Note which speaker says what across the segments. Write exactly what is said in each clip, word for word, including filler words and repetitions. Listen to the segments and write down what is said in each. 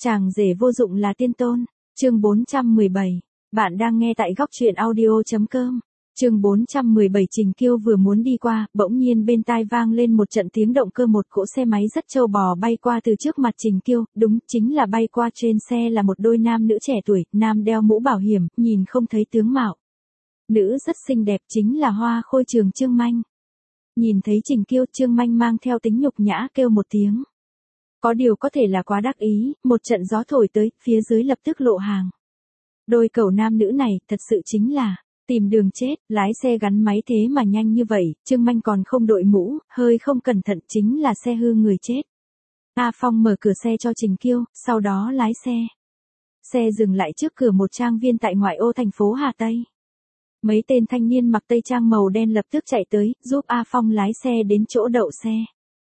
Speaker 1: Chàng rể vô dụng là tiên tôn. Chương bốn trăm mười bảy. Bạn đang nghe tại góc truyện audio chấm com. Chương bốn trăm mười bảy. Trình Kiêu vừa muốn đi qua, bỗng nhiên bên tai vang lên một trận tiếng động cơ, một cỗ xe máy rất trâu bò bay qua từ trước mặt Trình Kiêu, đúng, chính là bay qua. Trên xe là một đôi nam nữ trẻ tuổi, nam đeo mũ bảo hiểm, nhìn không thấy tướng mạo. Nữ rất xinh đẹp, chính là Hoa Khôi Trường Trương Manh. Nhìn thấy Trình Kiêu, Trương Manh mang theo tính nhục nhã kêu một tiếng. Có điều có thể là quá đắc ý, một trận gió thổi tới, phía dưới lập tức lộ hàng. Đôi cẩu nam nữ này, thật sự chính là tìm đường chết, lái xe gắn máy thế mà nhanh như vậy, Trương Manh còn không đội mũ, hơi không cẩn thận chính là xe hư người chết. A Phong mở cửa xe cho Trình Kiêu, sau đó lái xe. Xe dừng lại trước cửa một trang viên tại ngoại ô thành phố Hà Tây. Mấy tên thanh niên mặc tây trang màu đen lập tức chạy tới, giúp A Phong lái xe đến chỗ đậu xe.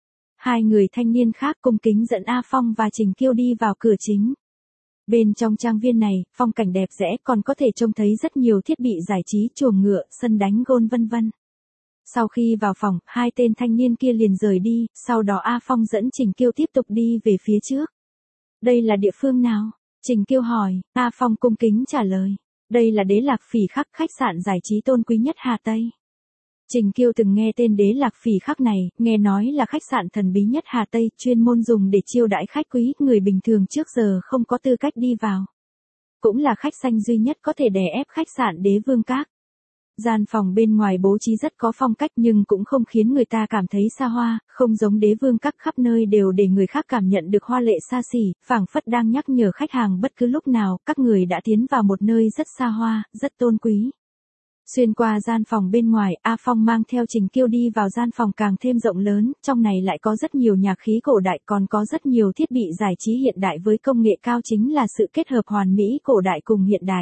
Speaker 1: Hai người thanh niên khác cung kính dẫn A Phong và Trình Kiêu đi vào cửa chính. Bên trong trang viên này, phong cảnh đẹp rẽ, còn có thể trông thấy rất nhiều thiết bị giải trí, chuồng ngựa, sân đánh gôn vân vân. Sau khi vào phòng, hai tên thanh niên kia liền rời đi, sau đó A Phong dẫn Trình Kiêu tiếp tục đi về phía trước. Đây là địa phương nào? Trình Kiêu hỏi. A Phong cung kính trả lời. Đây là Đế Lạc Phỉ Khắc, khách sạn giải trí tôn quý nhất Hà Tây. Trình Kiêu từng nghe tên Đế Lạc Phỉ Khắc này, nghe nói là khách sạn thần bí nhất Hà Tây, chuyên môn dùng để chiêu đãi khách quý, người bình thường trước giờ không có tư cách đi vào. Cũng là khách sanh duy nhất có thể đè ép khách sạn Đế Vương Các. Gian phòng bên ngoài bố trí rất có phong cách nhưng cũng không khiến người ta cảm thấy xa hoa, không giống Đế Vương Các khắp nơi đều để người khác cảm nhận được hoa lệ xa xỉ, phảng phất đang nhắc nhở khách hàng bất cứ lúc nào các người đã tiến vào một nơi rất xa hoa, rất tôn quý. Xuyên qua gian phòng bên ngoài, A Phong mang theo Trình Kiêu đi vào gian phòng càng thêm rộng lớn, trong này lại có rất nhiều nhạc khí cổ đại, còn có rất nhiều thiết bị giải trí hiện đại với công nghệ cao, chính là sự kết hợp hoàn mỹ cổ đại cùng hiện đại.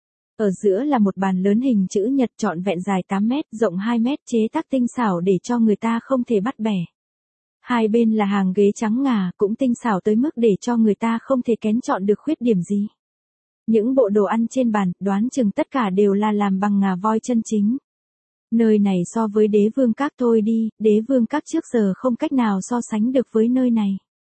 Speaker 1: Ở giữa là một bàn lớn hình chữ nhật trọn vẹn dài tám mét, rộng hai mét, chế tác tinh xảo để cho người ta không thể bắt bẻ. Hai bên là hàng ghế trắng ngà, cũng tinh xảo tới mức để cho người ta không thể kén chọn được khuyết điểm gì. Những bộ đồ ăn trên bàn, đoán chừng tất cả đều là làm bằng ngà voi chân chính. Nơi này so với Đế Vương Các thôi đi, Đế Vương Các trước giờ không cách nào so sánh được với nơi này.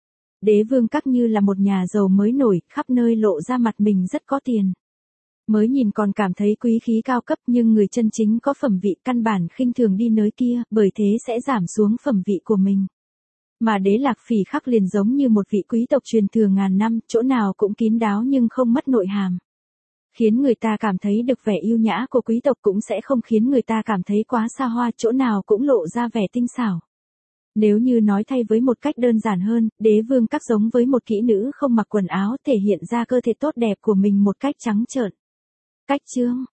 Speaker 1: Đế Vương Các như là một nhà giàu mới nổi, khắp nơi lộ ra mặt mình rất có tiền. Mới nhìn còn cảm thấy quý khí cao cấp, nhưng người chân chính có phẩm vị căn bản khinh thường đi nơi kia, bởi thế sẽ giảm xuống phẩm vị của mình. Mà Đế Lạc Phỉ Khắc liền giống như một vị quý tộc truyền thừa ngàn năm, chỗ nào cũng kín đáo nhưng không mất nội hàm. Khiến người ta cảm thấy được vẻ yêu nhã của quý tộc, cũng sẽ không khiến người ta cảm thấy quá xa hoa, chỗ nào cũng lộ ra vẻ tinh xảo. Nếu như nói thay với một cách đơn giản hơn, Đế Vương Các giống với một kỹ nữ không mặc quần áo, thể hiện ra cơ thể tốt đẹp của mình một cách trắng trợn. Cách chương,